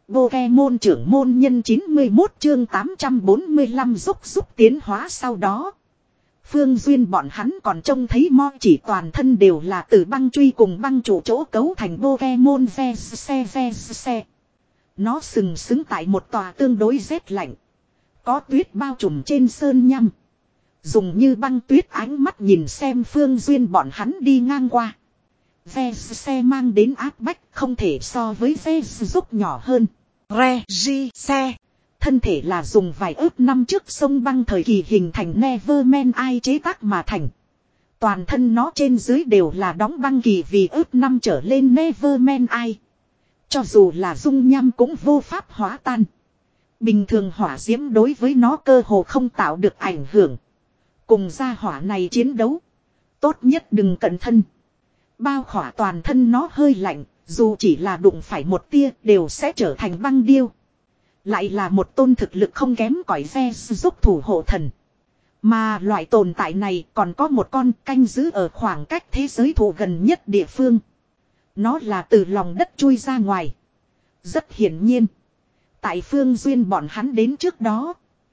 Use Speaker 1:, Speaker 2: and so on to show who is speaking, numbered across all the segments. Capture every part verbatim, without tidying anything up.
Speaker 1: Pokemon trưởng môn nhân chín mươi mốt chương tám trăm bốn mươi lăm giúp giúp tiến hóa sau đó. Phương Duyên bọn hắn còn trông thấy mo chỉ toàn thân đều là từ băng truy cùng băng trụ chỗ cấu thành Pokemon ve xe ve xe. Nó sừng sững tại một tòa tương đối rét lạnh. Có tuyết bao trùm trên sơn nhăm. Dùng như băng tuyết ánh mắt nhìn xem Phương Duyên bọn hắn đi ngang qua. Ve xe mang đến áp bách không thể so với ve giúp nhỏ hơn. Re G xe. Thân thể là dùng vài ước năm trước sông băng thời kỳ hình thành Neverman ai chế tác mà thành. Toàn thân nó trên dưới đều là đóng băng kỳ vì ước năm trở lên Neverman ai. Cho dù là dung nham cũng vô pháp hóa tan. Bình thường hỏa diễm đối với nó cơ hồ không tạo được ảnh hưởng. Cùng gia hỏa này chiến đấu. Tốt nhất đừng cẩn thân. Bao khỏa toàn thân nó hơi lạnh. Dù chỉ là đụng phải một tia đều sẽ trở thành băng điêu. Lại là một tôn thực lực không kém cỏi ve giúp thủ hộ thần. Mà loại tồn tại này còn có một con canh giữ ở khoảng cách thế giới thủ gần nhất địa phương. Nó là từ lòng đất chui ra ngoài. Rất hiển nhiên. Tại Phương Duyên bọn hắn đến trước đó.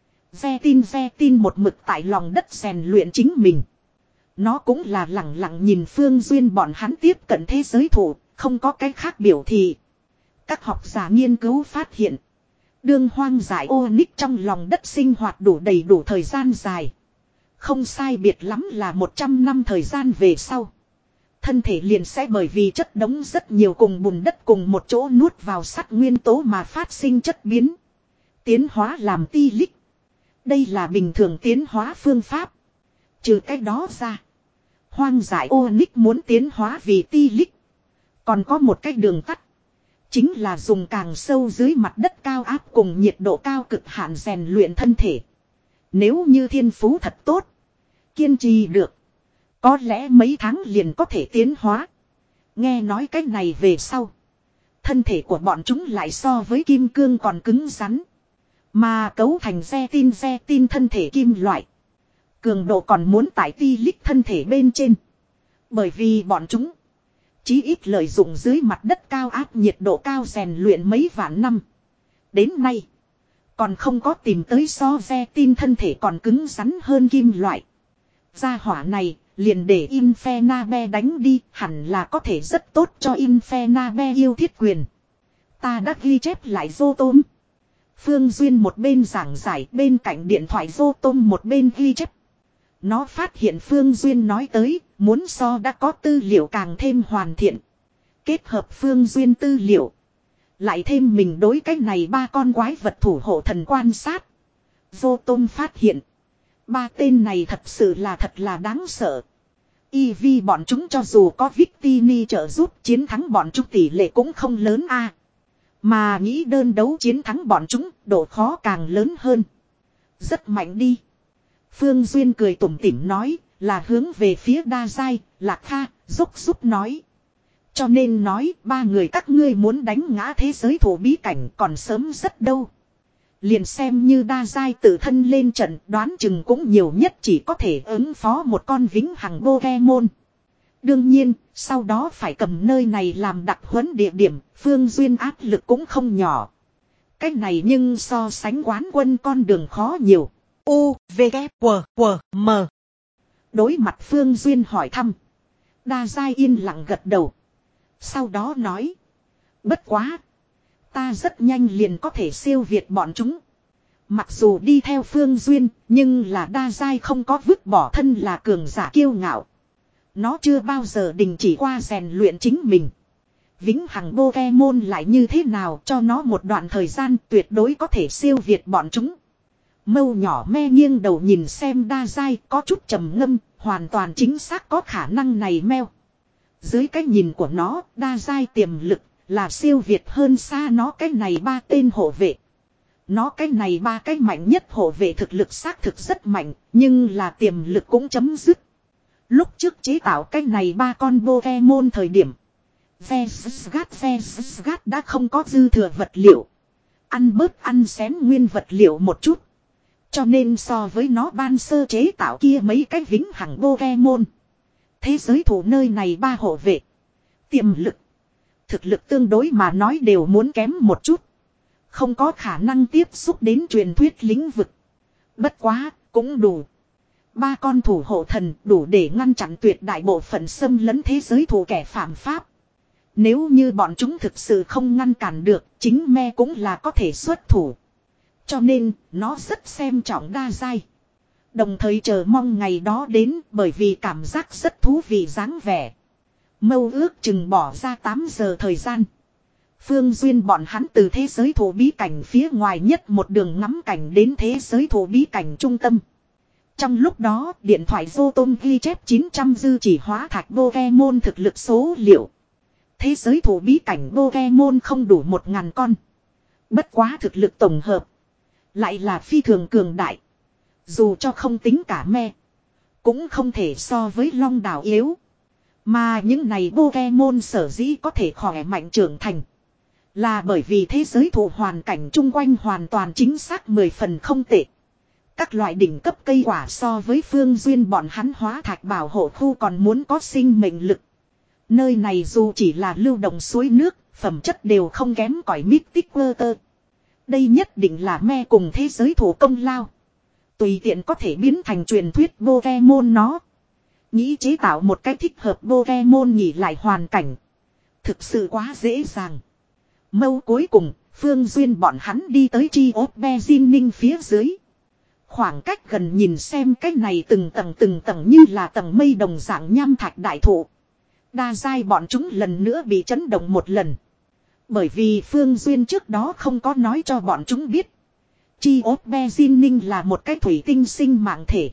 Speaker 1: Ve tin ve tin một mực tại lòng đất rèn luyện chính mình. Nó cũng là lặng lặng nhìn Phương Duyên bọn hắn tiếp cận thế giới thủ. Không có cái khác biểu thị. Các học giả nghiên cứu phát hiện. Đương hoang dại Onyx trong lòng đất sinh hoạt đủ đầy đủ thời gian dài. Không sai biệt lắm là một trăm năm thời gian về sau. Thân thể liền sẽ bởi vì chất đống rất nhiều cùng bùn đất cùng một chỗ nuốt vào sắt nguyên tố mà phát sinh chất biến. Tiến hóa làm ti lích. Đây là bình thường tiến hóa phương pháp. Trừ cái đó ra. Hoang dại Onyx muốn tiến hóa vì ti lích. Còn có một cái đường tắt. Chính là dùng càng sâu dưới mặt đất cao áp cùng nhiệt độ cao cực hạn rèn luyện thân thể. Nếu như thiên phú thật tốt. Kiên trì được. Có lẽ mấy tháng liền có thể tiến hóa. Nghe nói cái này về sau. Thân thể của bọn chúng lại so với kim cương còn cứng rắn. Mà cấu thành ve tin ve tin thân thể kim loại. Cường độ còn muốn tải ti lích thân thể bên trên. Bởi vì bọn chúng. Chí ít lợi dụng dưới mặt đất cao áp nhiệt độ cao rèn luyện mấy vạn năm. Đến nay. Còn không có tìm tới so ve tin thân thể còn cứng rắn hơn kim loại. Gia hỏa này liền để Infernabe đánh đi. Hẳn là có thể rất tốt cho Infernabe yêu thiết quyền. Ta đã ghi chép lại vô tôm. Phương Duyên một bên giảng giải bên cạnh điện thoại vô tôm một bên ghi chép. Nó phát hiện Phương Duyên nói tới, muốn so đã có tư liệu càng thêm hoàn thiện. Kết hợp Phương Duyên tư liệu. Lại thêm mình đối cách này ba con quái vật thủ hộ thần quan sát. Vô Tôm phát hiện. Ba tên này thật sự là thật là đáng sợ. Y vì bọn chúng cho dù có Victini trợ giúp chiến thắng bọn chúng tỷ lệ cũng không lớn a. Mà nghĩ đơn đấu chiến thắng bọn chúng, độ khó càng lớn hơn. Rất mạnh đi. Phương Duyên cười tủm tỉm nói, là hướng về phía đa giai, Lạc Kha, giúp giúp nói. Cho nên nói, ba người các ngươi muốn đánh ngã thế giới thủ bí cảnh còn sớm rất đâu. Liền xem như đa giai tự thân lên trận, đoán chừng cũng nhiều nhất chỉ có thể ứng phó một con vĩnh hằng Pokemon. Đương nhiên, sau đó phải cầm nơi này làm đặc huấn địa điểm, Phương Duyên áp lực cũng không nhỏ. Cách này nhưng so sánh quán quân con đường khó nhiều. U, V, K, W, W, M. Đối mặt Phương Duyên hỏi thăm. Đa giai yên lặng gật đầu. Sau đó nói. Bất quá. Ta rất nhanh liền có thể siêu việt bọn chúng. Mặc dù đi theo Phương Duyên, nhưng là đa giai không có vứt bỏ thân là cường giả kiêu ngạo. Nó chưa bao giờ đình chỉ qua rèn luyện chính mình. Vĩnh hằng Pokemon lại như thế nào cho nó một đoạn thời gian tuyệt đối có thể siêu việt bọn chúng. Mâu nhỏ me nghiêng đầu nhìn xem đa giai có chút trầm ngâm, hoàn toàn chính xác có khả năng này meo. Dưới cái nhìn của nó, đa giai tiềm lực là siêu việt hơn xa nó cái này ba tên hộ vệ. Nó cái này ba cái mạnh nhất hộ vệ thực lực xác thực rất mạnh, nhưng là tiềm lực cũng chấm dứt. Lúc trước chế tạo cái này ba con Pokemon thời điểm, Vesgat Vesgat đã không có dư thừa vật liệu. Ăn bớt ăn xén nguyên vật liệu một chút. Cho nên so với nó ban sơ chế tạo kia mấy cái vĩnh hằng Pokemon. Thế giới thủ nơi này ba hộ vệ. Tiềm lực. Thực lực tương đối mà nói đều muốn kém một chút. Không có khả năng tiếp xúc đến truyền thuyết lĩnh vực. Bất quá, cũng đủ. Ba con thủ hộ thần đủ để ngăn chặn tuyệt đại bộ phận xâm lấn thế giới thủ kẻ phạm pháp. Nếu như bọn chúng thực sự không ngăn cản được, chính me cũng là có thể xuất thủ. Cho nên, nó rất xem trọng đa giai. Đồng thời chờ mong ngày đó đến bởi vì cảm giác rất thú vị dáng vẻ. Mâu ước chừng bỏ ra tám giờ thời gian. Phương Duyên bọn hắn từ thế giới thủ bí cảnh phía ngoài nhất một đường ngắm cảnh đến thế giới thủ bí cảnh trung tâm. Trong lúc đó, điện thoại Zotom ghi chép chín trăm dư chỉ hóa thạch Pokemon thực lực số liệu. Thế giới thủ bí cảnh Pokemon không đủ một ngàn con. Bất quá thực lực tổng hợp. Lại là phi thường cường đại. Dù cho không tính cả me. Cũng không thể so với long đảo yếu. Mà những này Pokemon sở dĩ có thể khỏe mạnh trưởng thành. Là bởi vì thế giới thủ hoàn cảnh chung quanh hoàn toàn chính xác mười phần không tệ. Các loại đỉnh cấp cây quả so với Phương Duyên bọn hắn hóa thạch bảo hộ khu còn muốn có sinh mệnh lực. Nơi này dù chỉ là lưu động suối nước, phẩm chất đều không kém cỏi Mystic Water. Đây nhất định là me cùng thế giới thủ công lao. Tùy tiện có thể biến thành truyền thuyết Pokemon nó. Nghĩ chế tạo một cách thích hợp Pokemon nghỉ lại hoàn cảnh. Thực sự quá dễ dàng. Mâu cuối cùng, Phương Duyên bọn hắn đi tới Chi ốt Beijing phía dưới. Khoảng cách gần nhìn xem cái này từng tầng từng tầng như là tầng mây đồng dạng nham thạch đại thụ. Đa giai bọn chúng lần nữa bị chấn động một lần. Bởi vì Phương Duyên trước đó không có nói cho bọn chúng biết. Chi ốt Beijing là một cái thủy tinh sinh mạng thể.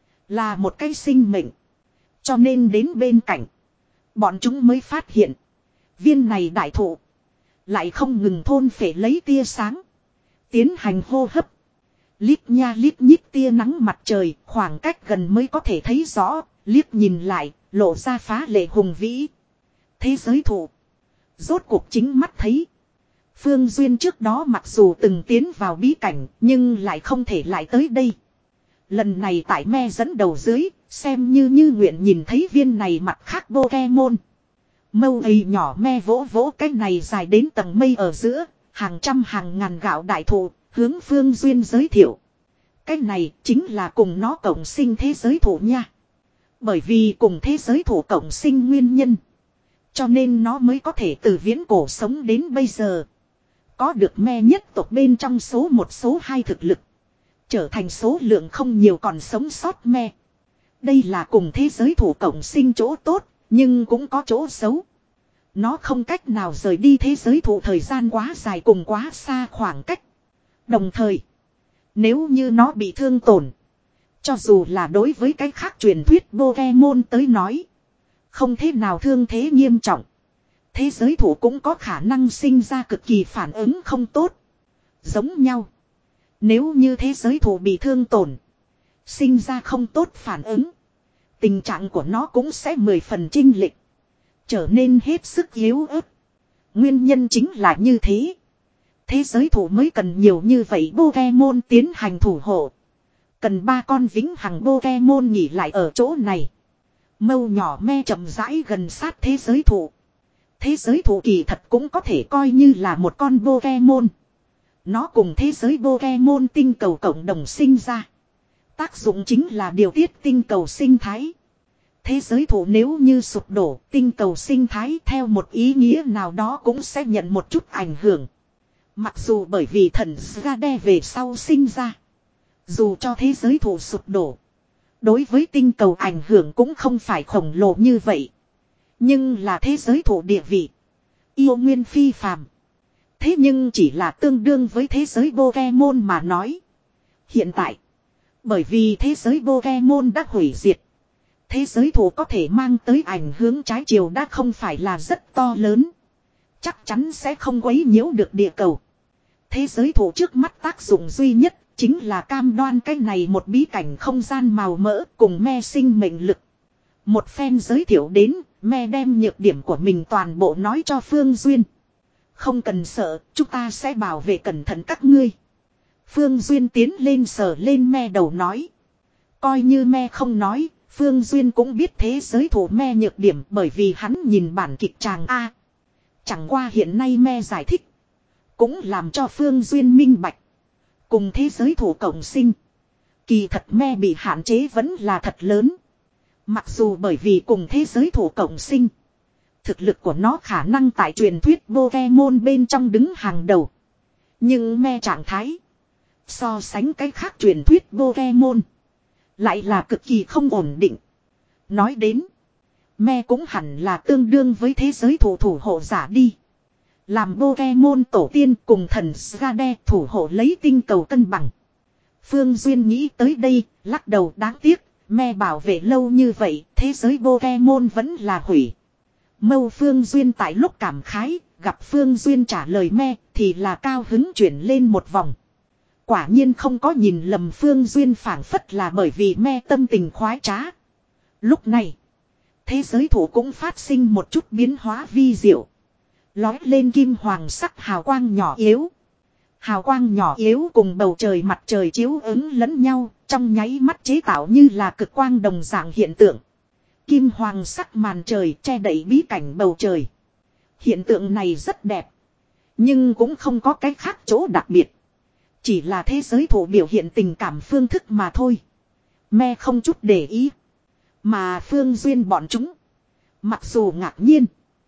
Speaker 1: Là một cái sinh mệnh. Cho nên đến bên cạnh. Bọn chúng mới phát hiện. Viên này đại thụ. Lại không ngừng thôn phệ lấy tia sáng. Tiến hành hô hấp. Lít nha lít nhít tia nắng mặt trời. Khoảng cách gần mới có thể thấy rõ. Liếc nhìn lại. Lộ ra phá lệ hùng vĩ. Thế giới thụ. Rốt cuộc chính mắt thấy. Phương Duyên trước đó mặc dù từng tiến vào bí cảnh. Nhưng lại không thể lại tới đây. Lần này tại me dẫn đầu dưới. Xem như như nguyện nhìn thấy viên này mặt khác Pokemon. Mâu ấy nhỏ me vỗ vỗ cái này dài đến tầng mây ở giữa. Hàng trăm hàng ngàn gạo đại thụ. Hướng Phương Duyên giới thiệu. Cái này chính là cùng nó cộng sinh thế giới thụ nha. Bởi vì cùng thế giới thủ cộng sinh nguyên nhân. Cho nên nó mới có thể từ viễn cổ sống đến bây giờ. Có được me nhất tộc bên trong số một số hai thực lực. Trở thành số lượng không nhiều còn sống sót me. Đây là cùng thế giới thủ cộng sinh chỗ tốt. Nhưng cũng có chỗ xấu. Nó không cách nào rời đi thế giới thủ thời gian quá dài cùng quá xa khoảng cách. Đồng thời. Nếu như nó bị thương tổn. Cho dù là đối với cái khác truyền thuyết Pokemon tới nói. Không thế nào thương thế nghiêm trọng. Thế giới thủ cũng có khả năng sinh ra cực kỳ phản ứng không tốt. Giống nhau. Nếu như thế giới thủ bị thương tổn. Sinh ra không tốt phản ứng. Tình trạng của nó cũng sẽ mười phần chênh lệch. Trở nên hết sức yếu ớt. Nguyên nhân chính là như thế. Thế giới thủ mới cần nhiều như vậy Pokemon tiến hành thủ hộ. Cần ba con vĩnh hằng Pokemon nghỉ lại ở chỗ này. Mâu nhỏ me chậm rãi gần sát thế giới thủ. Thế giới thủ kỳ thật cũng có thể coi như là một con Pokemon. Nó cùng thế giới Pokemon tinh cầu cộng đồng sinh ra. Tác dụng chính là điều tiết tinh cầu sinh thái. Thế giới thủ nếu như sụp đổ, tinh cầu sinh thái theo một ý nghĩa nào đó cũng sẽ nhận một chút ảnh hưởng. Mặc dù bởi vì thần Skade về sau sinh ra. Dù cho thế giới thủ sụp đổ. Đối với tinh cầu ảnh hưởng cũng không phải khổng lồ như vậy. Nhưng là thế giới thủ địa vị. Yêu nguyên phi phàm. Thế nhưng chỉ là tương đương với thế giới Pokemon mà nói. Hiện tại. Bởi vì thế giới Pokemon đã hủy diệt. Thế giới thủ có thể mang tới ảnh hưởng trái chiều đã không phải là rất to lớn. Chắc chắn sẽ không quấy nhiễu được địa cầu. Thế giới thủ trước mắt tác dụng duy nhất. Chính là cam đoan cái này một bí cảnh không gian màu mỡ cùng me sinh mệnh lực. Một phen giới thiệu đến, me đem nhược điểm của mình toàn bộ nói cho Phương Duyên. Không cần sợ, chúng ta sẽ bảo vệ cẩn thận các ngươi. Phương Duyên tiến lên sờ lên me đầu nói. Coi như me không nói, Phương Duyên cũng biết thế giới thủ me nhược điểm bởi vì hắn nhìn bản kịch tràng A. Chẳng qua hiện nay me giải thích. Cũng làm cho Phương Duyên minh bạch. Cùng thế giới thủ cộng sinh. Kỳ thật me bị hạn chế vẫn là thật lớn. Mặc dù bởi vì cùng thế giới thủ cộng sinh. Thực lực của nó khả năng tại truyền thuyết Pokemon bên trong đứng hàng đầu. Nhưng me trạng thái. So sánh cái khác truyền thuyết Pokemon. Lại là cực kỳ không ổn định. Nói đến. Me cũng hẳn là tương đương với thế giới thủ thủ hộ giả đi. Làm Pokemon tổ tiên cùng thần Skade thủ hộ lấy tinh cầu cân bằng. Phương Duyên nghĩ tới đây, lắc đầu đáng tiếc, me bảo vệ lâu như vậy, thế giới Pokemon vẫn là hủy. Mâu Phương Duyên tại lúc cảm khái, gặp Phương Duyên trả lời me, thì là cao hứng chuyển lên một vòng. Quả nhiên không có nhìn lầm Phương Duyên phảng phất là bởi vì me tâm tình khoái trá. Lúc này, thế giới thủ cũng phát sinh một chút biến hóa vi diệu. Lói lên kim hoàng sắc hào quang nhỏ yếu. Hào quang nhỏ yếu cùng bầu trời mặt trời chiếu ứng lẫn nhau, trong nháy mắt chế tạo như là cực quang đồng dạng hiện tượng. Kim hoàng sắc màn trời che đậy bí cảnh bầu trời. Hiện tượng này rất đẹp. Nhưng cũng không có cái khác chỗ đặc biệt. Chỉ là thế giới thủ biểu hiện tình cảm phương thức mà thôi. Me không chút để ý. Mà Phương Duyên bọn chúng. Mặc dù ngạc nhiên.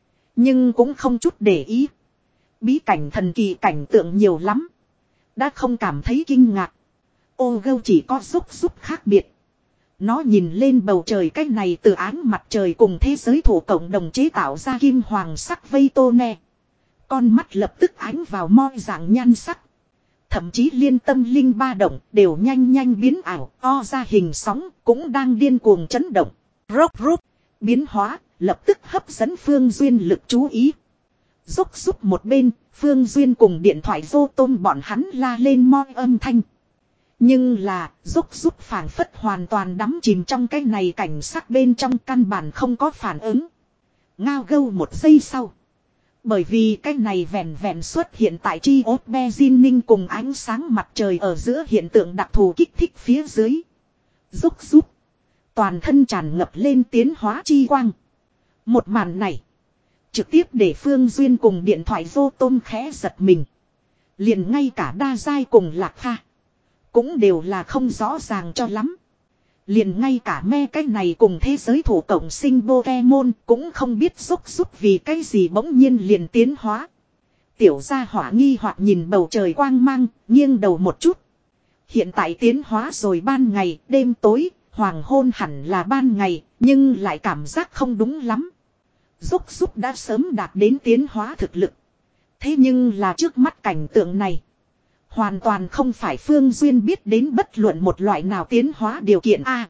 Speaker 1: Nhưng cũng không chút để ý. Bí cảnh thần kỳ cảnh tượng nhiều lắm. Đã không cảm thấy kinh ngạc. Ô gâu chỉ có giúp giúp khác biệt. Nó nhìn lên bầu trời cách này từ áng mặt trời cùng thế giới thủ cộng đồng chế tạo ra kim hoàng sắc vây tô nè. Con mắt lập tức ánh vào moi dạng nhan sắc. Thậm chí liên tâm linh ba động đều nhanh nhanh biến ảo, o ra hình sóng cũng đang điên cuồng chấn động. Rốc rút, biến hóa, lập tức hấp dẫn Phương Duyên lực chú ý. Rốc rút một bên, Phương Duyên cùng điện thoại vô tôm bọn hắn la lên moi âm thanh. Nhưng là, rốc rút phảng phất hoàn toàn đắm chìm trong cái này cảnh sắc bên trong căn bản không có phản ứng. Ngao gâu một giây sau. Bởi vì cái này vẹn vẹn xuất hiện tại chi ốt Beijing cùng ánh sáng mặt trời ở giữa hiện tượng đặc thù kích thích phía dưới. Rúc rúc. Toàn thân tràn ngập lên tiến hóa chi quang. Một màn này. Trực tiếp để Phương Duyên cùng điện thoại vô tôm khẽ giật mình. Liền ngay cả đa giai cùng lạc kha. Cũng đều là không rõ ràng cho lắm. Liền ngay cả me cái này cùng thế giới thủ cộng sinh Pokemon cũng không biết rúc rúc vì cái gì bỗng nhiên liền tiến hóa. Tiểu gia hỏa nghi hoặc nhìn bầu trời quang mang, nghiêng đầu một chút. Hiện tại tiến hóa rồi ban ngày, đêm tối, hoàng hôn hẳn là ban ngày, nhưng lại cảm giác không đúng lắm. Rúc rúc đã sớm đạt đến tiến hóa thực lực. Thế nhưng là trước mắt cảnh tượng này. Hoàn toàn không phải Phương Duyên biết đến bất luận một loại nào tiến hóa điều kiện A.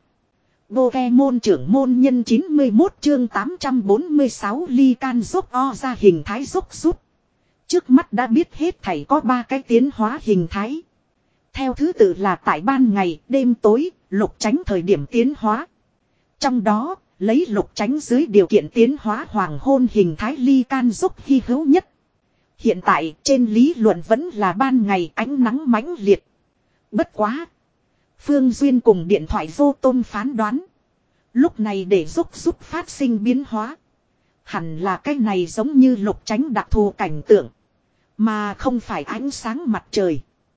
Speaker 1: Pokemon trưởng môn nhân chín mươi mốt chương tám trăm bốn mươi sáu ly can dốc o ra hình thái dốc rút. Trước mắt đã biết hết thảy có ba cái tiến hóa hình thái. Theo thứ tự là tại ban ngày, đêm tối, lục tránh thời điểm tiến hóa. Trong đó, lấy lục tránh dưới điều kiện tiến hóa hoàng hôn hình thái ly can dốc hy hữu nhất. Hiện tại trên lý luận vẫn là ban ngày ánh nắng mãnh liệt. Bất quá. Phương Duyên cùng điện thoại vô tôm phán đoán. Lúc này để giúp giúp phát sinh biến hóa. Hẳn là cái này giống như lục tránh đặc thù cảnh tượng. Mà không phải ánh sáng mặt trời.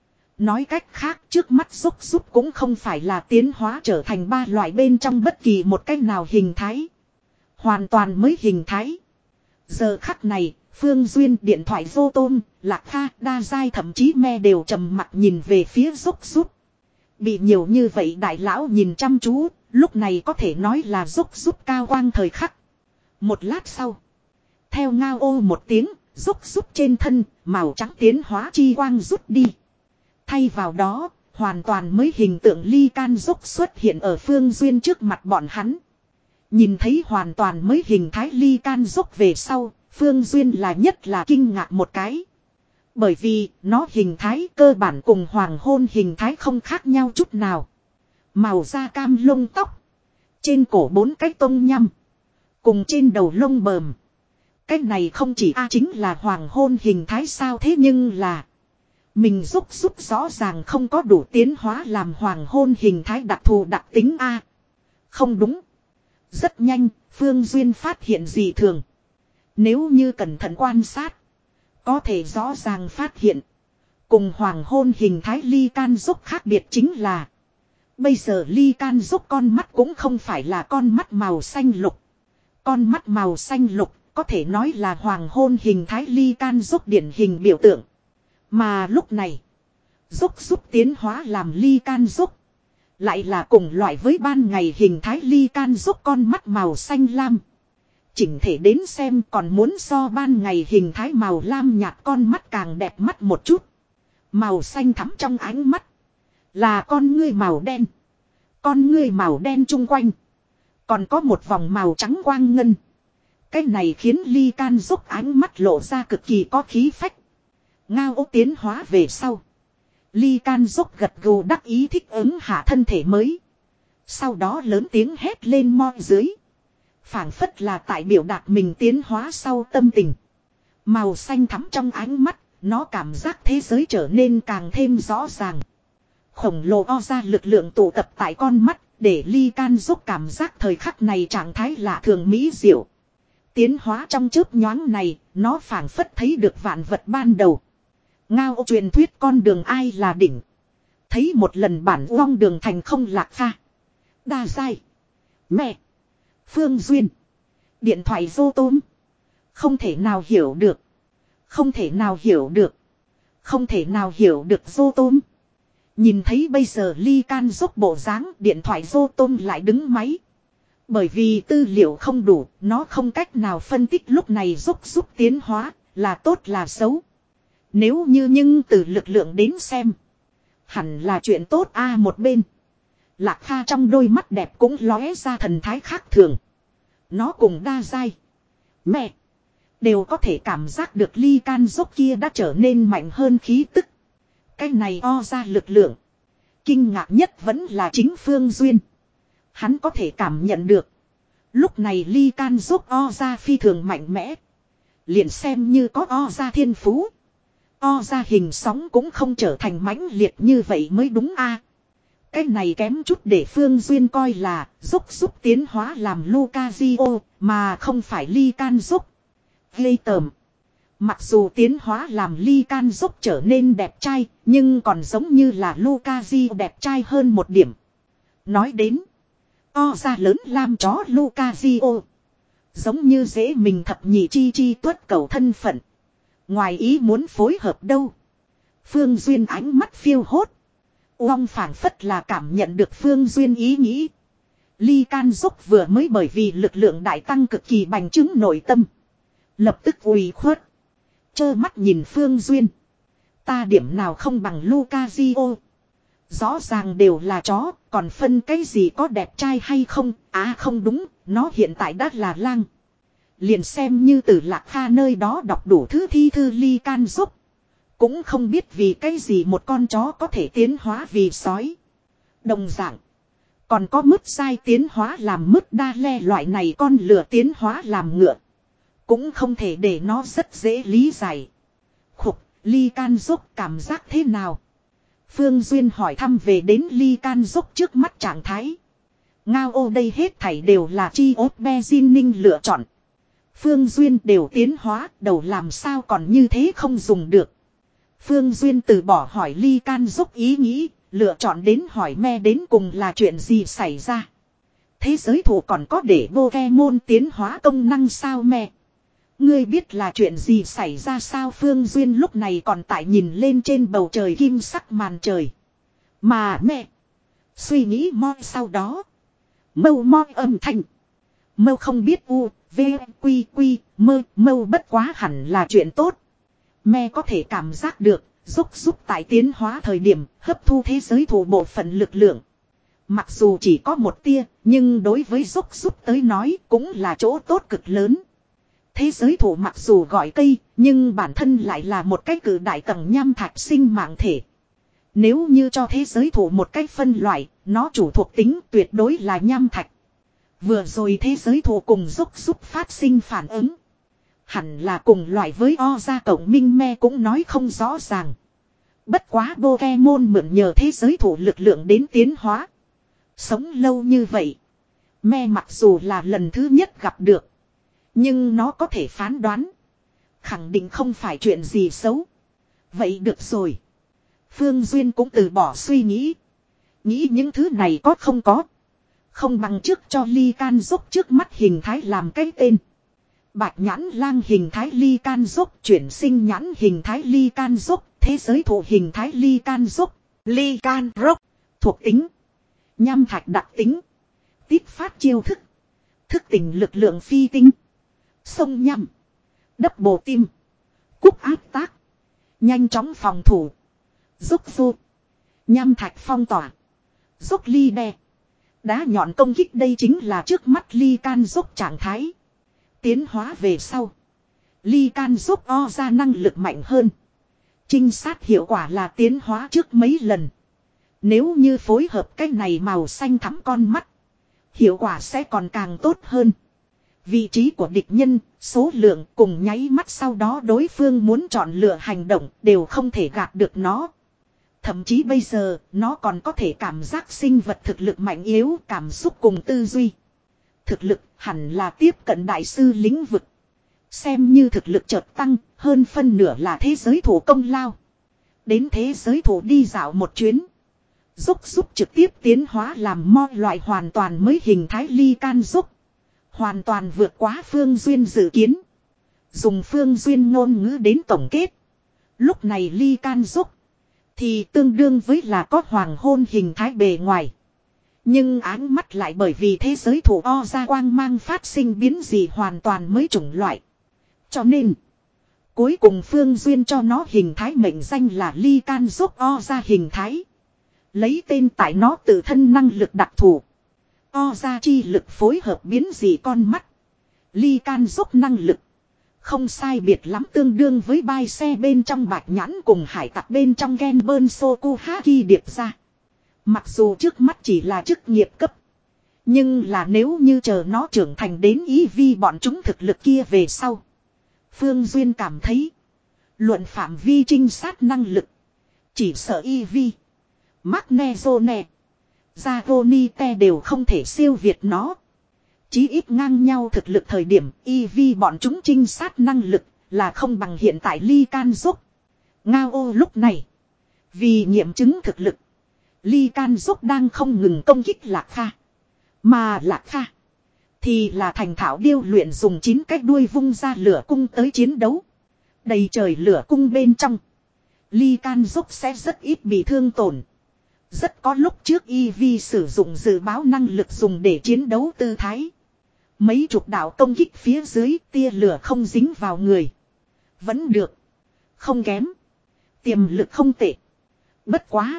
Speaker 1: Nói cách khác trước mắt giúp giúp cũng không phải là tiến hóa trở thành ba loại bên trong bất kỳ một cách nào hình thái. Hoàn toàn mới hình thái. Giờ khắc này. Phương Duyên điện thoại vô tôm, lạc kha, đa giai thậm chí me đều trầm mặt nhìn về phía dốc rút. Bị nhiều như vậy đại lão nhìn chăm chú, lúc này có thể nói là dốc rút cao quang thời khắc. Một lát sau, theo ngao ô một tiếng, dốc rút trên thân, màu trắng tiến hóa chi quang rút đi. Thay vào đó, hoàn toàn mới hình tượng ly can dốc xuất hiện ở Phương Duyên trước mặt bọn hắn. Nhìn thấy hoàn toàn mới hình thái ly can dốc về sau. Phương Duyên là nhất là kinh ngạc một cái. Bởi vì nó hình thái cơ bản cùng hoàng hôn hình thái không khác nhau chút nào. Màu da cam lông tóc. Trên cổ bốn cái tông nhăm. Cùng trên đầu lông bờm. Cái này không chỉ a chính là hoàng hôn hình thái sao thế nhưng là. Mình giúp giúp rõ ràng không có đủ tiến hóa làm hoàng hôn hình thái đặc thù đặc tính a. Không đúng. Rất nhanh Phương Duyên phát hiện gì thường. Nếu như cẩn thận quan sát. Có thể rõ ràng phát hiện. Cùng hoàng hôn hình thái ly can dốc khác biệt chính là. Bây giờ ly can dốc con mắt cũng không phải là con mắt màu xanh lục. Con mắt màu xanh lục có thể nói là hoàng hôn hình thái ly can dốc điển hình biểu tượng. Mà lúc này. Dốc giúp tiến hóa làm ly can dốc. Lại là cùng loại với ban ngày hình thái ly can dốc con mắt màu xanh lam. Chỉnh thể đến xem còn muốn so ban ngày hình thái màu lam nhạt con mắt càng đẹp mắt một chút. Màu xanh thắm trong ánh mắt. Là con ngươi màu đen. Con ngươi màu đen chung quanh. Còn có một vòng màu trắng quang ngân. Cái này khiến ly can dốc ánh mắt lộ ra cực kỳ có khí phách. Ngao ốc tiến hóa về sau. Ly can dốc gật gù đắc ý thích ứng hạ thân thể mới. Sau đó lớn tiếng hét lên mo dưới. Phảng phất là tại biểu đạt mình tiến hóa sau tâm tình. Màu xanh thắm trong ánh mắt. Nó cảm giác thế giới trở nên càng thêm rõ ràng. Khổng lồ o ra lực lượng tụ tập tại con mắt. Để ly can dốc cảm giác thời khắc này trạng thái lạ thường mỹ diệu. Tiến hóa trong chớp nhoáng này. Nó phảng phất thấy được vạn vật ban đầu. Ngao truyền thuyết con đường ai là đỉnh. Thấy một lần bản uong đường thành không lạc pha. Đa giai. Mẹ. Phương Duyên. Điện thoại vô tôm. Không thể nào hiểu được. Không thể nào hiểu được. Không thể nào hiểu được vô tôm. Nhìn thấy bây giờ ly can dốc bộ dáng điện thoại vô tôm lại đứng máy. Bởi vì tư liệu không đủ. Nó không cách nào phân tích lúc này dốc giúp tiến hóa. Là tốt là xấu. Nếu như nhưng từ lực lượng đến xem. Hẳn là chuyện tốt a một bên. Lạc Kha trong đôi mắt đẹp cũng lóe ra thần thái khác thường. Nó cùng đa giai. Mẹ. Đều có thể cảm giác được ly can dốc kia đã trở nên mạnh hơn khí tức. Cái này o ra lực lượng. Kinh ngạc nhất vẫn là chính Phương Duyên. Hắn có thể cảm nhận được. Lúc này ly can dốc o ra phi thường mạnh mẽ. Liền xem như có o ra thiên phú. O ra hình sóng cũng không trở thành mãnh liệt như vậy mới đúng a. Cái này kém chút để Phương Duyên coi là dốc giúp tiến hóa làm Lucasio mà không phải ly can dốc. Gây tởm. Mặc dù tiến hóa làm ly can dốc trở nên đẹp trai nhưng còn giống như là Lucasio đẹp trai hơn một điểm. Nói đến. O ra lớn lam chó Lucasio. Giống như dễ mình thập nhị chi chi tuất cầu thân phận. Ngoài ý muốn phối hợp đâu. Phương Duyên ánh mắt phiêu hốt. Uông phảng phất là cảm nhận được Phương Duyên ý nghĩ. Ly can dốc vừa mới bởi vì lực lượng đại tăng cực kỳ bành trướng nội tâm. Lập tức ủy khuất. Chơ mắt nhìn Phương Duyên. Ta điểm nào không bằng Lucasio. Rõ ràng đều là chó. Còn phân cái gì có đẹp trai hay không. À không đúng. Nó hiện tại đã là lang. Liền xem như từ Lạc Kha nơi đó đọc đủ thứ thi thư ly can dốc. Cũng không biết vì cái gì một con chó có thể tiến hóa vì sói. Đồng dạng. Còn có mứt sai tiến hóa làm mứt đa le loại này con lửa tiến hóa làm ngựa. Cũng không thể để nó rất dễ lý giải. Khục, ly can dốc cảm giác thế nào? Phương Duyên hỏi thăm về đến ly can dốc trước mắt trạng thái. Ngao ô đây hết thảy đều là chi ốt Beijing lựa chọn. Phương Duyên đều tiến hóa, đầu làm sao còn như thế không dùng được. Phương Duyên từ bỏ hỏi ly can dốc ý nghĩ, lựa chọn đến hỏi me đến cùng là chuyện gì xảy ra. Thế giới thủ còn có để Pokemon tiến hóa công năng sao me? Ngươi biết là chuyện gì xảy ra sao? Phương Duyên lúc này còn tại nhìn lên trên bầu trời kim sắc màn trời. Mà mẹ, suy nghĩ moi sau đó. Mâu moi âm thanh. Mâu không biết u, v, quy quy, mơ, mâu bất quá hẳn là chuyện tốt. Me có thể cảm giác được, giúp giúp tại tiến hóa thời điểm, hấp thu thế giới thủ bộ phận lực lượng. Mặc dù chỉ có một tia, nhưng đối với giúp giúp tới nói cũng là chỗ tốt cực lớn. Thế giới thủ mặc dù gọi cây, nhưng bản thân lại là một cái cử đại tầng nham thạch sinh mạng thể. Nếu như cho thế giới thủ một cách phân loại, nó chủ thuộc tính tuyệt đối là nham thạch. Vừa rồi thế giới thủ cùng giúp giúp phát sinh phản ứng. Hẳn là cùng loại với o ra cổng minh me cũng nói không rõ ràng. Bất quá Pokemon mượn nhờ thế giới thủ lực lượng đến tiến hóa. Sống lâu như vậy. Me mặc dù là lần thứ nhất gặp được. Nhưng nó có thể phán đoán. Khẳng định không phải chuyện gì xấu. Vậy được rồi. Phương Duyên cũng từ bỏ suy nghĩ. Nghĩ những thứ này có không có. Không bằng trước cho ly can dốc trước mắt hình thái làm cái tên. Bạch nhãn lang hình thái ly can dốc, chuyển sinh nhãn hình thái ly can dốc, thế giới thụ hình thái ly can dốc, ly can rốc. Thuộc tính. Nham thạch đặc tính. Tít phát chiêu thức. Thức tỉnh lực lượng phi tinh. Sông nhằm. Đắp bồ tim. Cúc áp tác. Nhanh chóng phòng thủ. Dốc vô. Nham thạch phong tỏa. Dốc ly đe. Đá nhọn công kích đây chính là trước mắt ly can dốc trạng thái. Tiến hóa về sau. Ly can dốc o ra năng lực mạnh hơn. Trinh sát hiệu quả là tiến hóa trước mấy lần. Nếu như phối hợp cái này màu xanh thắm con mắt. Hiệu quả sẽ còn càng tốt hơn. Vị trí của địch nhân, số lượng cùng nháy mắt sau đó đối phương muốn chọn lựa hành động đều không thể gạt được nó. Thậm chí bây giờ, nó còn có thể cảm giác sinh vật thực lực mạnh yếu, cảm xúc cùng tư duy. Thực lực hẳn là tiếp cận đại sư lĩnh vực. Xem như thực lực chợt tăng, hơn phân nửa là thế giới thủ công lao. Đến thế giới thủ đi dạo một chuyến. Dốc giúp trực tiếp tiến hóa làm mo loại hoàn toàn mới hình thái ly can dốc. Hoàn toàn vượt quá Phương Duyên dự kiến. Dùng Phương Duyên ngôn ngữ đến tổng kết. Lúc này ly can dốc. Thì tương đương với là có hoàng hôn hình thái bề ngoài. Nhưng áng mắt lại bởi vì thế giới thủ o ra quang mang phát sinh biến dị hoàn toàn mới chủng loại. Cho nên. Cuối cùng Phương Duyên cho nó hình thái mệnh danh là ly can dốc o ra hình thái. Lấy tên tại nó tự thân năng lực đặc thù. O ra chi lực phối hợp biến dị con mắt. Ly can dốc năng lực. Không sai biệt lắm tương đương với bai xe bên trong bạch nhãn cùng hải tặc bên trong Genburn Sokuhaki điệp ra. Mặc dù trước mắt chỉ là chức nghiệp cấp. Nhưng là nếu như chờ nó trưởng thành đến ý vi bọn chúng thực lực kia về sau. Phương Duyên cảm thấy. Luận phạm vi trinh sát năng lực. Chỉ sợ y vi. Magnezone. Zagonite đều không thể siêu việt nó. Chí ít ngang nhau thực lực thời điểm y vi bọn chúng trinh sát năng lực là không bằng hiện tại ly can dốc. Ngao ô lúc này. Vì nghiệm chứng thực lực. Ly can dốc đang không ngừng công kích Lạc Kha. Mà Lạc Kha. Thì là thành thạo điêu luyện dùng chín cái đuôi vung ra lửa cung tới chiến đấu. Đầy trời lửa cung bên trong. Ly can dốc sẽ rất ít bị thương tổn. Rất có lúc trước y vi sử dụng dự báo năng lực dùng để chiến đấu tư thái. Mấy chục đạo công kích phía dưới tia lửa không dính vào người. Vẫn được. Không kém. Tiềm lực không tệ. Bất quá.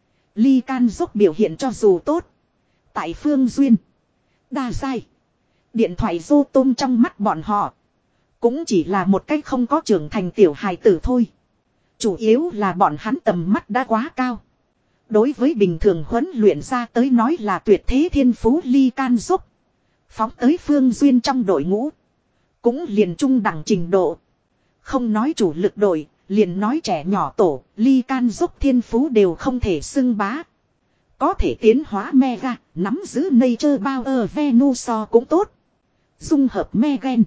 Speaker 1: Ly can dốc biểu hiện cho dù tốt. Tại Phương Duyên. Đa sai. Điện thoại dô tôm trong mắt bọn họ. Cũng chỉ là một cách không có trưởng thành tiểu hài tử thôi. Chủ yếu là bọn hắn tầm mắt đã quá cao. Đối với bình thường huấn luyện ra tới nói là tuyệt thế thiên phú ly can dốc. Phóng tới Phương Duyên trong đội ngũ. Cũng liền trung đẳng trình độ. Không nói chủ lực đội, liền nói trẻ nhỏ tổ, ly can dốc thiên phú đều không thể xưng bá. Có thể tiến hóa Mega, nắm giữ Nature Power Venusaur cũng tốt. Dung hợp Megan.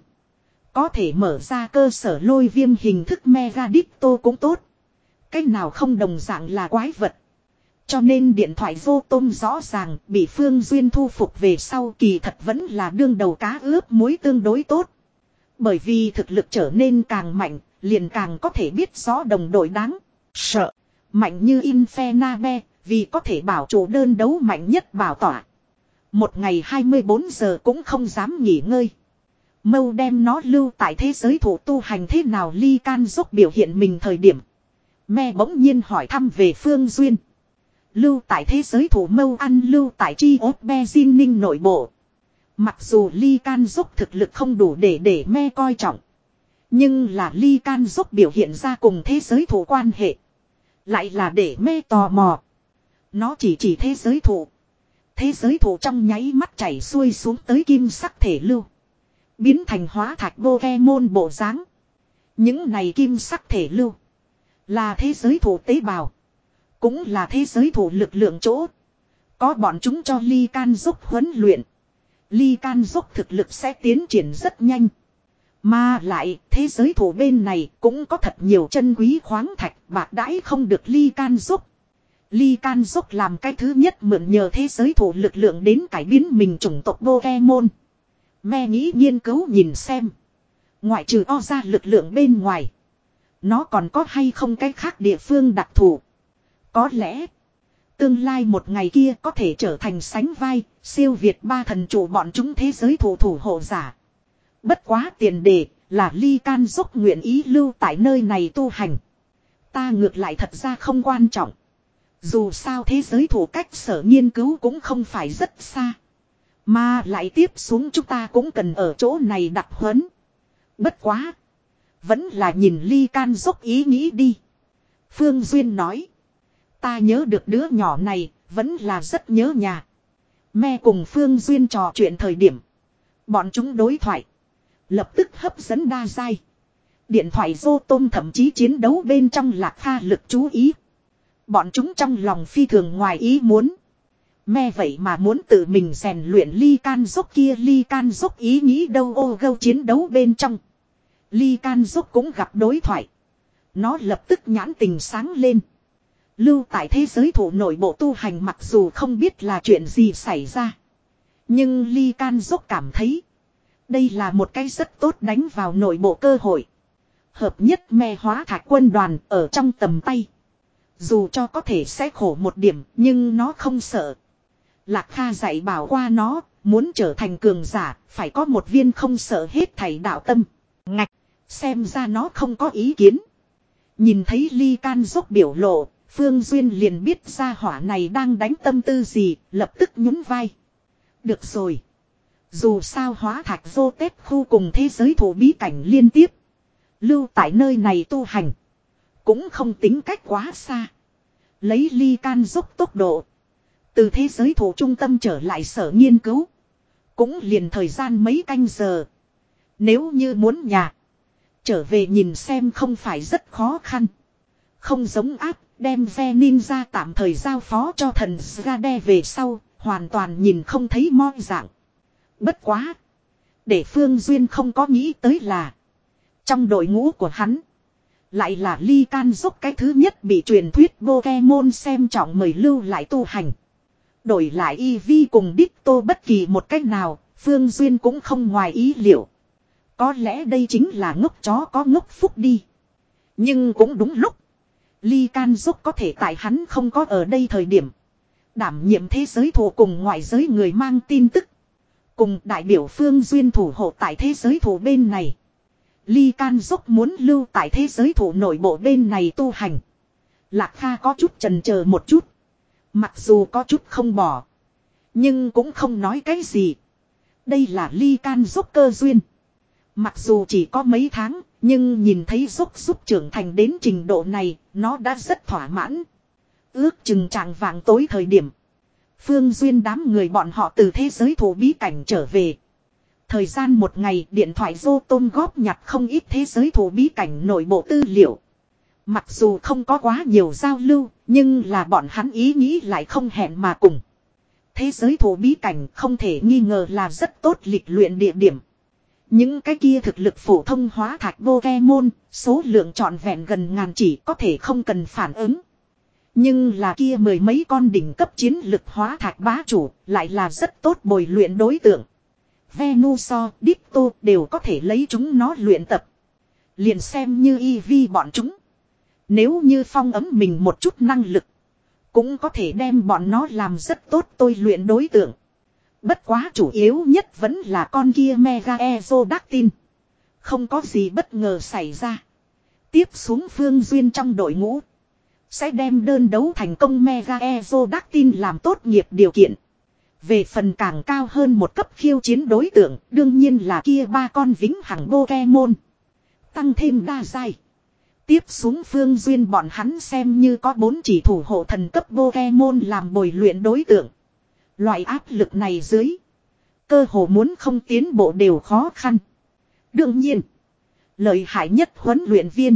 Speaker 1: Có thể mở ra cơ sở lôi viêm hình thức Mega Dicto cũng tốt. Cách nào không đồng dạng là quái vật. Cho nên điện thoại vô tôm rõ ràng bị Phương Duyên thu phục về sau kỳ thật vẫn là đương đầu cá ướp muối tương đối tốt. Bởi vì thực lực trở nên càng mạnh, liền càng có thể biết rõ đồng đội đáng sợ. Mạnh như Infernabe, vì có thể bảo chủ đơn đấu mạnh nhất bảo tỏa. Một ngày hai mươi bốn giờ cũng không dám nghỉ ngơi. Mâu đem nó lưu tại thế giới thủ tu hành thế nào ly can dốc biểu hiện mình thời điểm. Me bỗng nhiên hỏi thăm về Phương Duyên. Lưu tại thế giới thủ mâu ăn lưu tại chi ốt be ninh nội bộ. Mặc dù ly can dốc thực lực không đủ để để me coi trọng. Nhưng là ly can dốc biểu hiện ra cùng thế giới thủ quan hệ. Lại là để me tò mò. Nó chỉ chỉ thế giới thủ. Thế giới thủ trong nháy mắt chảy xuôi xuống tới kim sắc thể lưu. Biến thành hóa thạch Pokemon bộ dáng. Những này kim sắc thể lưu. Là thế giới thủ tế bào. Cũng là thế giới thủ lực lượng chỗ. Có bọn chúng cho ly can dốc huấn luyện. Ly can dốc thực lực sẽ tiến triển rất nhanh. Mà lại thế giới thủ bên này cũng có thật nhiều chân quý khoáng thạch bạc đãi không được Ly Can giúp. Ly Can giúp làm cái thứ nhất mượn nhờ thế giới thủ lực lượng đến cải biến mình chủng tộc Pokemon. Mẹ nghĩ nghiên cứu nhìn xem. Ngoại trừ o ra lực lượng bên ngoài. Nó còn có hay không cái khác địa phương đặc thù. Có lẽ. Tương lai một ngày kia có thể trở thành sánh vai. Siêu việt ba thần chủ bọn chúng thế giới thủ thủ hộ giả. Bất quá tiền đề là Ly Can giúp nguyện ý lưu tại nơi này tu hành. Ta ngược lại thật ra không quan trọng. Dù sao thế giới thủ cách sở nghiên cứu cũng không phải rất xa. Mà lại tiếp xuống chúng ta cũng cần ở chỗ này đặc huấn. Bất quá. Vẫn là nhìn Ly Can dốc ý nghĩ đi. Phương Duyên nói. Ta nhớ được đứa nhỏ này. Vẫn là rất nhớ nhà. Mẹ cùng Phương Duyên trò chuyện thời điểm. Bọn chúng đối thoại. Lập tức hấp dẫn đa giai. Điện thoại Dô Tôm thậm chí chiến đấu bên trong Lạc Kha lực chú ý. Bọn chúng trong lòng phi thường ngoài ý muốn. Mẹ vậy mà muốn tự mình rèn luyện Ly Can dốc kia Ly Can dốc ý nghĩ đâu ô gâu chiến đấu bên trong. Ly Can dốc cũng gặp đối thoại. Nó lập tức nhãn tình sáng lên. Lưu tại thế giới thủ nội bộ tu hành mặc dù không biết là chuyện gì xảy ra. Nhưng Ly Can dốc cảm thấy. Đây là một cái rất tốt đánh vào nội bộ cơ hội. Hợp nhất me hóa thạch quân đoàn ở trong tầm tay. Dù cho có thể sẽ khổ một điểm nhưng nó không sợ. Lạc Kha dạy bảo qua nó, muốn trở thành cường giả, phải có một viên không sợ hết thảy đạo tâm. Ngạch, xem ra nó không có ý kiến. Nhìn thấy Ly Can dốc biểu lộ, Phương Duyên liền biết ra hỏa này đang đánh tâm tư gì, lập tức nhún vai. Được rồi. Dù sao hóa thạch vô tết khu cùng thế giới thủ bí cảnh liên tiếp. Lưu tại nơi này tu hành. Cũng không tính cách quá xa. Lấy Ly Can dốc tốc độ. Từ thế giới thủ trung tâm trở lại sở nghiên cứu. Cũng liền thời gian mấy canh giờ. Nếu như muốn nhà. Trở về nhìn xem không phải rất khó khăn. Không giống áp đem ve ninja tạm thời giao phó cho thần Zgade về sau. Hoàn toàn nhìn không thấy mo dạng. Bất quá. Để Phương Duyên không có nghĩ tới là. Trong đội ngũ của hắn. Lại là Ly Can dốc cái thứ nhất bị truyền thuyết Pokemon xem trọng mời lưu lại tu hành. Đổi lại Eevee cùng Ditto bất kỳ một cách nào, Phương Duyên cũng không ngoài ý liệu. Có lẽ đây chính là ngốc chó có ngốc phúc đi. Nhưng cũng đúng lúc. Ly Can dốc có thể tại hắn không có ở đây thời điểm. Đảm nhiệm thế giới thủ cùng ngoại giới người mang tin tức. Cùng đại biểu Phương Duyên thủ hộ tại thế giới thủ bên này. Ly Can dốc muốn lưu tại thế giới thủ nội bộ bên này tu hành. Lạc Kha có chút chần chờ một chút. Mặc dù có chút không bỏ. Nhưng cũng không nói cái gì. Đây là Ly Can dốc cơ duyên. Mặc dù chỉ có mấy tháng. Nhưng nhìn thấy dốc giúp trưởng thành đến trình độ này. Nó đã rất thỏa mãn. Ước chừng trạng vạng tối thời điểm. Phương Duyên đám người bọn họ từ thế giới thủ bí cảnh trở về. Thời gian một ngày điện thoại Dô Tôm góp nhặt không ít thế giới thủ bí cảnh nội bộ tư liệu. Mặc dù không có quá nhiều giao lưu, nhưng là bọn hắn ý nghĩ lại không hẹn mà cùng. Thế giới thủ bí cảnh không thể nghi ngờ là rất tốt lịch luyện địa điểm. Những cái kia thực lực phổ thông hóa thạch Pokemon, số lượng trọn vẹn gần ngàn chỉ có thể không cần phản ứng. Nhưng là kia mười mấy con đỉnh cấp chiến lực hóa thạch bá chủ, lại là rất tốt bồi luyện đối tượng. Venusaur, Ditto đều có thể lấy chúng nó luyện tập. Liền xem như Eevee bọn chúng. Nếu như phong ấm mình một chút năng lực. Cũng có thể đem bọn nó làm rất tốt tôi luyện đối tượng. Bất quá chủ yếu nhất vẫn là con kia Mega Exodactyl. Không có gì bất ngờ xảy ra. Tiếp xuống Phương Duyên trong đội ngũ. Sẽ đem đơn đấu thành công Mega Exodactyl làm tốt nghiệp điều kiện. Về phần càng cao hơn một cấp khiêu chiến đối tượng, đương nhiên là kia ba con vĩnh hằng Pokemon. Tăng thêm đa giai. Tiếp xuống Phương Duyên bọn hắn xem như có bốn chỉ thủ hộ thần cấp Pokemon làm bồi luyện đối tượng. Loại áp lực này dưới. Cơ hồ muốn không tiến bộ đều khó khăn. Đương nhiên. Lợi hại nhất huấn luyện viên.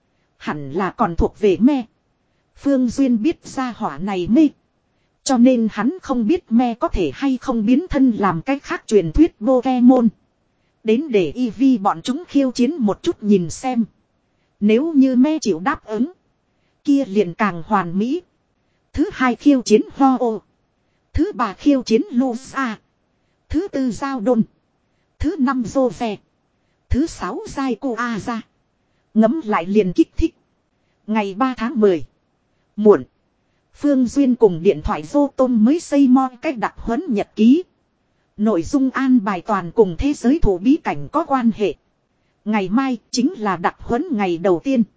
Speaker 1: Hẳn là còn thuộc về me. Phương Duyên biết ra hỏa này mê. Cho nên hắn không biết me có thể hay không biến thân làm cách khác truyền thuyết Pokemon. Đến để y vi bọn chúng khiêu chiến một chút nhìn xem. Nếu như me chịu đáp ứng. Kia liền càng hoàn mỹ. Thứ hai khiêu chiến Ho ô. Thứ ba khiêu chiến Lusa. Thứ tư Giao Đôn. Thứ năm Jose. Thứ sáu Giai Cô A ra. Ngấm lại liền kích thích. Ngày ba tháng mười. Muộn. Phương Duyên cùng điện thoại vô tôm mới xây mo cách đặc huấn nhật ký. Nội dung an bài toàn cùng thế giới thủ bí cảnh có quan hệ. Ngày mai chính là đặc huấn ngày đầu tiên.